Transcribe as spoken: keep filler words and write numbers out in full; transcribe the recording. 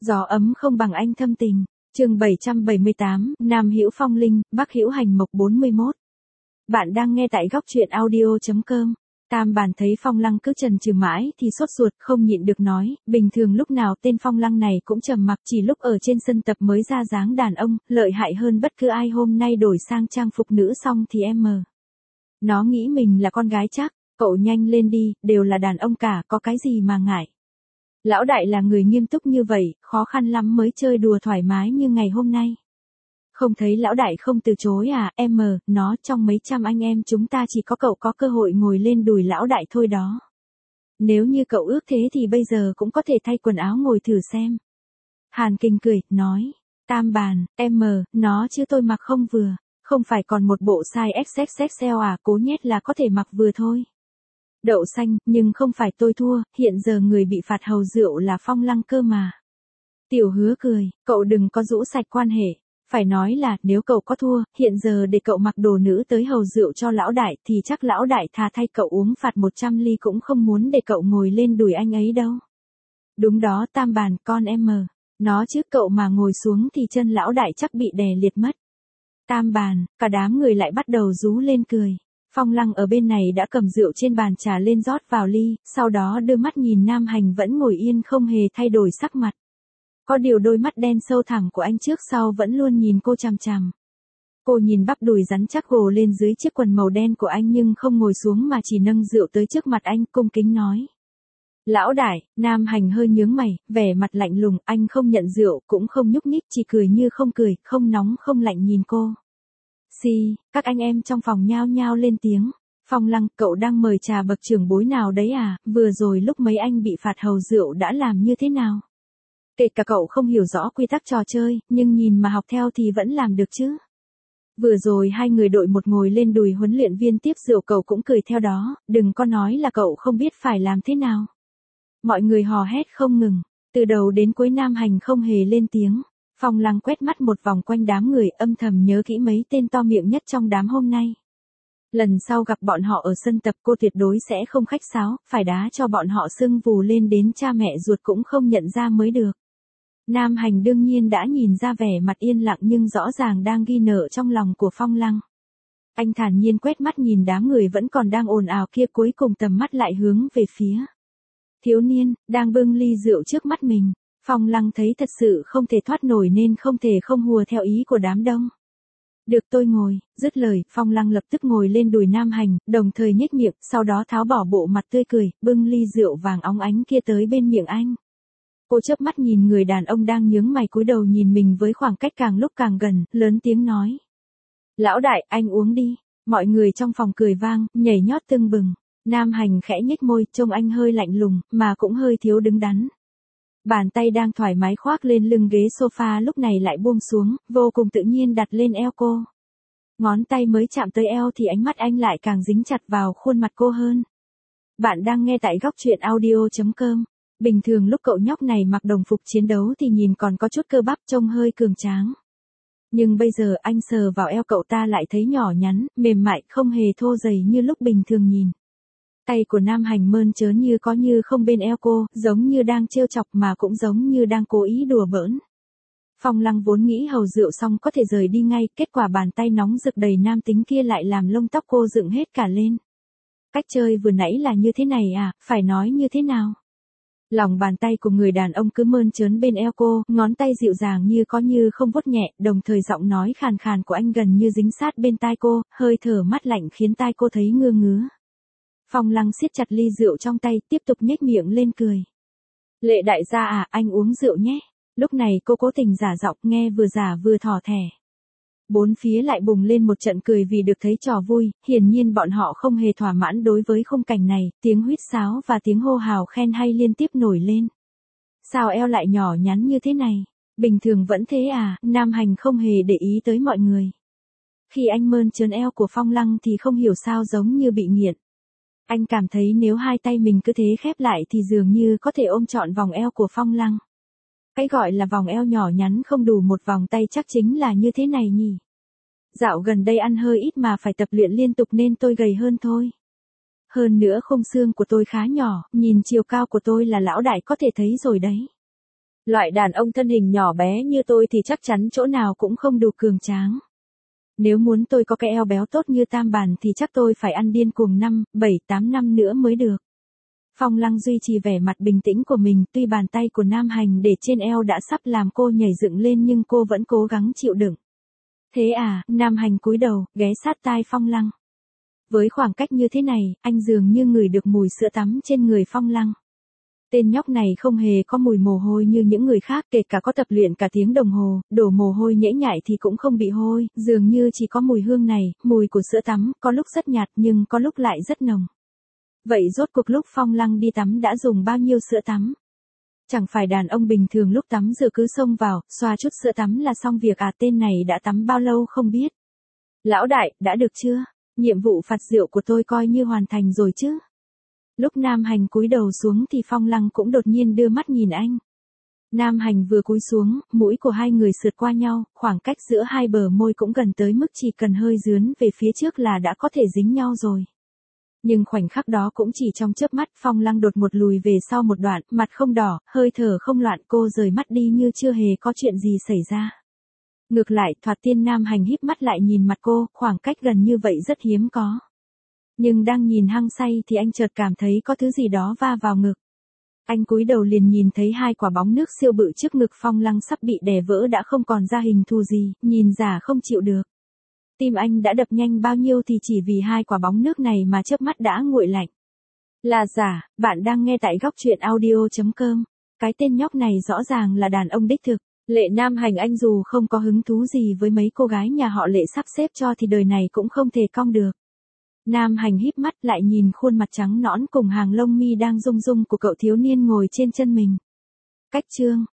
Gió ấm không bằng anh thâm tình. Chương bảy trăm bảy mươi tám, Nam hữu phong linh, Bắc hữu hành mộc bốn mươi mốt. Bạn đang nghe tại góc truyện audio chấm com. Tam Bàn thấy Phong Lăng cứ chần chừ mãi thì sốt ruột, không nhịn được nói, bình thường lúc nào tên Phong Lăng này cũng trầm mặc, chỉ lúc ở trên sân tập mới ra dáng đàn ông, lợi hại hơn bất cứ ai, hôm nay đổi sang trang phục nữ xong thì em mờ. Nó nghĩ mình là con gái chắc, cậu nhanh lên đi, đều là đàn ông cả, có cái gì mà ngại. Lão đại là người nghiêm túc như vậy, khó khăn lắm mới chơi đùa thoải mái như ngày hôm nay. Không thấy lão đại không từ chối à, em mờ, nó trong mấy trăm anh em chúng ta chỉ có cậu có cơ hội ngồi lên đùi lão đại thôi đó. Nếu như cậu ước thế thì bây giờ cũng có thể thay quần áo ngồi thử xem. Hàn Kinh cười, nói, Tam Bàn, em mờ, nó chứ tôi mặc không vừa, không phải còn một bộ size ích ích ích à, cố nhét là có thể mặc vừa thôi. Đậu xanh, nhưng không phải tôi thua, hiện giờ người bị phạt hầu rượu là Phong Lăng cơ mà. Tiểu Hứa cười, cậu đừng có rũ sạch quan hệ, phải nói là nếu cậu có thua, hiện giờ để cậu mặc đồ nữ tới hầu rượu cho lão đại thì chắc lão đại tha thay cậu uống phạt một trăm ly cũng không muốn để cậu ngồi lên đùi anh ấy đâu. Đúng đó Tam Bàn, con em mờ, nó chứ cậu mà ngồi xuống thì chân lão đại chắc bị đè liệt mất. Tam Bàn, cả đám người lại bắt đầu rú lên cười. Phong Lăng ở bên này đã cầm rượu trên bàn trà lên rót vào ly, sau đó đưa mắt nhìn Nam Hành vẫn ngồi yên không hề thay đổi sắc mặt. Có điều đôi mắt đen sâu thẳm của anh trước sau vẫn luôn nhìn cô chằm chằm. Cô nhìn bắp đùi rắn chắc gồ lên dưới chiếc quần màu đen của anh nhưng không ngồi xuống mà chỉ nâng rượu tới trước mặt anh, cung kính nói. Lão đại, Nam Hành hơi nhướng mày, vẻ mặt lạnh lùng, anh không nhận rượu, cũng không nhúc nhích, chỉ cười như không cười, không nóng không lạnh nhìn cô. Xì, các anh em trong phòng nhao nhao lên tiếng. Phong Lăng, cậu đang mời trà bậc trưởng bối nào đấy à, vừa rồi lúc mấy anh bị phạt hầu rượu đã làm như thế nào? Kể cả cậu không hiểu rõ quy tắc trò chơi, nhưng nhìn mà học theo thì vẫn làm được chứ. Vừa rồi hai người đội một ngồi lên đùi huấn luyện viên tiếp rượu, cậu cũng cười theo đó, đừng có nói là cậu không biết phải làm thế nào. Mọi người hò hét không ngừng, từ đầu đến cuối Nam Hành không hề lên tiếng. Phong Lăng quét mắt một vòng quanh đám người, âm thầm nhớ kỹ mấy tên to miệng nhất trong đám hôm nay. Lần sau gặp bọn họ ở sân tập cô tuyệt đối sẽ không khách sáo, phải đá cho bọn họ sưng vù lên đến cha mẹ ruột cũng không nhận ra mới được. Nam Hành đương nhiên đã nhìn ra vẻ mặt yên lặng nhưng rõ ràng đang ghi nợ trong lòng của Phong Lăng. Anh thản nhiên quét mắt nhìn đám người vẫn còn đang ồn ào kia, cuối cùng tầm mắt lại hướng về phía thiếu niên, đang bưng ly rượu trước mắt mình. Phong Lăng thấy thật sự không thể thoát nổi nên không thể không hùa theo ý của đám đông. Được tôi ngồi, dứt lời, Phong Lăng lập tức ngồi lên đùi Nam Hành, đồng thời nhếch miệng, sau đó tháo bỏ bộ mặt tươi cười, bưng ly rượu vàng óng ánh kia tới bên miệng anh. Cô chớp mắt nhìn người đàn ông đang nhướng mày cúi đầu nhìn mình với khoảng cách càng lúc càng gần, lớn tiếng nói. Lão đại, anh uống đi. Mọi người trong phòng cười vang, nhảy nhót tưng bừng. Nam Hành khẽ nhếch môi, trông anh hơi lạnh lùng, mà cũng hơi thiếu đứng đắn. Bàn tay đang thoải mái khoác lên lưng ghế sofa lúc này lại buông xuống, vô cùng tự nhiên đặt lên eo cô. Ngón tay mới chạm tới eo thì ánh mắt anh lại càng dính chặt vào khuôn mặt cô hơn. Bạn đang nghe tại góc truyện audio chấm com. Bình thường lúc cậu nhóc này mặc đồng phục chiến đấu thì nhìn còn có chút cơ bắp, trông hơi cường tráng. Nhưng bây giờ anh sờ vào eo cậu ta lại thấy nhỏ nhắn, mềm mại, không hề thô rầy như lúc bình thường nhìn. Tay của Nam Hành mơn trớn như có như không bên eo cô, giống như đang trêu chọc mà cũng giống như đang cố ý đùa bỡn. Phong Lăng vốn nghĩ hầu rượu xong có thể rời đi ngay, kết quả bàn tay nóng rực đầy nam tính kia lại làm lông tóc cô dựng hết cả lên. Cách chơi vừa nãy là như thế này à, phải nói như thế nào? Lòng bàn tay của người đàn ông cứ mơn trớn bên eo cô, ngón tay dịu dàng như có như không vuốt nhẹ, đồng thời giọng nói khàn khàn của anh gần như dính sát bên tai cô, hơi thở mát lạnh khiến tai cô thấy ngứa ngứa. Phong Lăng siết chặt ly rượu trong tay, tiếp tục nhếch miệng lên cười. Lệ đại gia à, anh uống rượu nhé. Lúc này cô cố tình giả giọng, nghe vừa giả vừa thỏ thẻ. Bốn phía lại bùng lên một trận cười vì được thấy trò vui, hiển nhiên bọn họ không hề thỏa mãn đối với khung cảnh này, tiếng huýt sáo và tiếng hô hào khen hay liên tiếp nổi lên. Sao eo lại nhỏ nhắn như thế này? Bình thường vẫn thế à? Nam Hành không hề để ý tới mọi người. Khi anh mơn trớn eo của Phong Lăng thì không hiểu sao giống như bị nghiện. Anh cảm thấy nếu hai tay mình cứ thế khép lại thì dường như có thể ôm trọn vòng eo của Phong Lăng. Cái gọi là vòng eo nhỏ nhắn không đủ một vòng tay chắc chính là như thế này nhỉ. Dạo gần đây ăn hơi ít mà phải tập luyện liên tục nên tôi gầy hơn thôi. Hơn nữa khung xương của tôi khá nhỏ, nhìn chiều cao của tôi là lão đại có thể thấy rồi đấy. Loại đàn ông thân hình nhỏ bé như tôi thì chắc chắn chỗ nào cũng không đủ cường tráng. Nếu muốn tôi có cái eo béo tốt như Tam Bản thì chắc tôi phải ăn điên cuồng năm, bảy, tám năm nữa mới được. Phong Lăng duy trì vẻ mặt bình tĩnh của mình, tuy bàn tay của Nam Hành để trên eo đã sắp làm cô nhảy dựng lên nhưng cô vẫn cố gắng chịu đựng. Thế à, Nam Hành cúi đầu, ghé sát tai Phong Lăng. Với khoảng cách như thế này, anh dường như ngửi được mùi sữa tắm trên người Phong Lăng. Tên nhóc này không hề có mùi mồ hôi như những người khác, kể cả có tập luyện cả tiếng đồng hồ, đổ mồ hôi nhễ nhại thì cũng không bị hôi, dường như chỉ có mùi hương này, mùi của sữa tắm, có lúc rất nhạt nhưng có lúc lại rất nồng. Vậy rốt cuộc lúc Phong Lăng đi tắm đã dùng bao nhiêu sữa tắm? Chẳng phải đàn ông bình thường lúc tắm rửa cứ xông vào, xoa chút sữa tắm là xong việc à, tên này đã tắm bao lâu không biết. Lão đại, đã được chưa? Nhiệm vụ phạt rượu của tôi coi như hoàn thành rồi chứ? Lúc Nam Hành cúi đầu xuống thì Phong Lăng cũng đột nhiên đưa mắt nhìn anh. Nam Hành vừa cúi xuống, mũi của hai người sượt qua nhau, khoảng cách giữa hai bờ môi cũng gần tới mức chỉ cần hơi dướn về phía trước là đã có thể dính nhau rồi. Nhưng khoảnh khắc đó cũng chỉ trong chớp mắt, Phong Lăng đột một lùi về sau một đoạn, mặt không đỏ, hơi thở không loạn, cô rời mắt đi như chưa hề có chuyện gì xảy ra. Ngược lại, thoạt tiên Nam Hành híp mắt lại nhìn mặt cô, khoảng cách gần như vậy rất hiếm có. Nhưng đang nhìn hăng say thì anh chợt cảm thấy có thứ gì đó va vào ngực. Anh cúi đầu liền nhìn thấy hai quả bóng nước siêu bự trước ngực Phong Lăng sắp bị đè vỡ đã không còn ra hình thù gì, nhìn giả không chịu được. Tim anh đã đập nhanh bao nhiêu thì chỉ vì hai quả bóng nước này mà chớp mắt đã nguội lạnh. Là giả, bạn đang nghe tại góc truyện audio chấm com. Cái tên nhóc này rõ ràng là đàn ông đích thực. Lệ Nam Hành anh dù không có hứng thú gì với mấy cô gái nhà họ Lệ sắp xếp cho thì đời này cũng không thể cong được. Nam Hành híp mắt lại nhìn khuôn mặt trắng nõn cùng hàng lông mi đang rung rung của cậu thiếu niên ngồi trên chân mình. Cách chương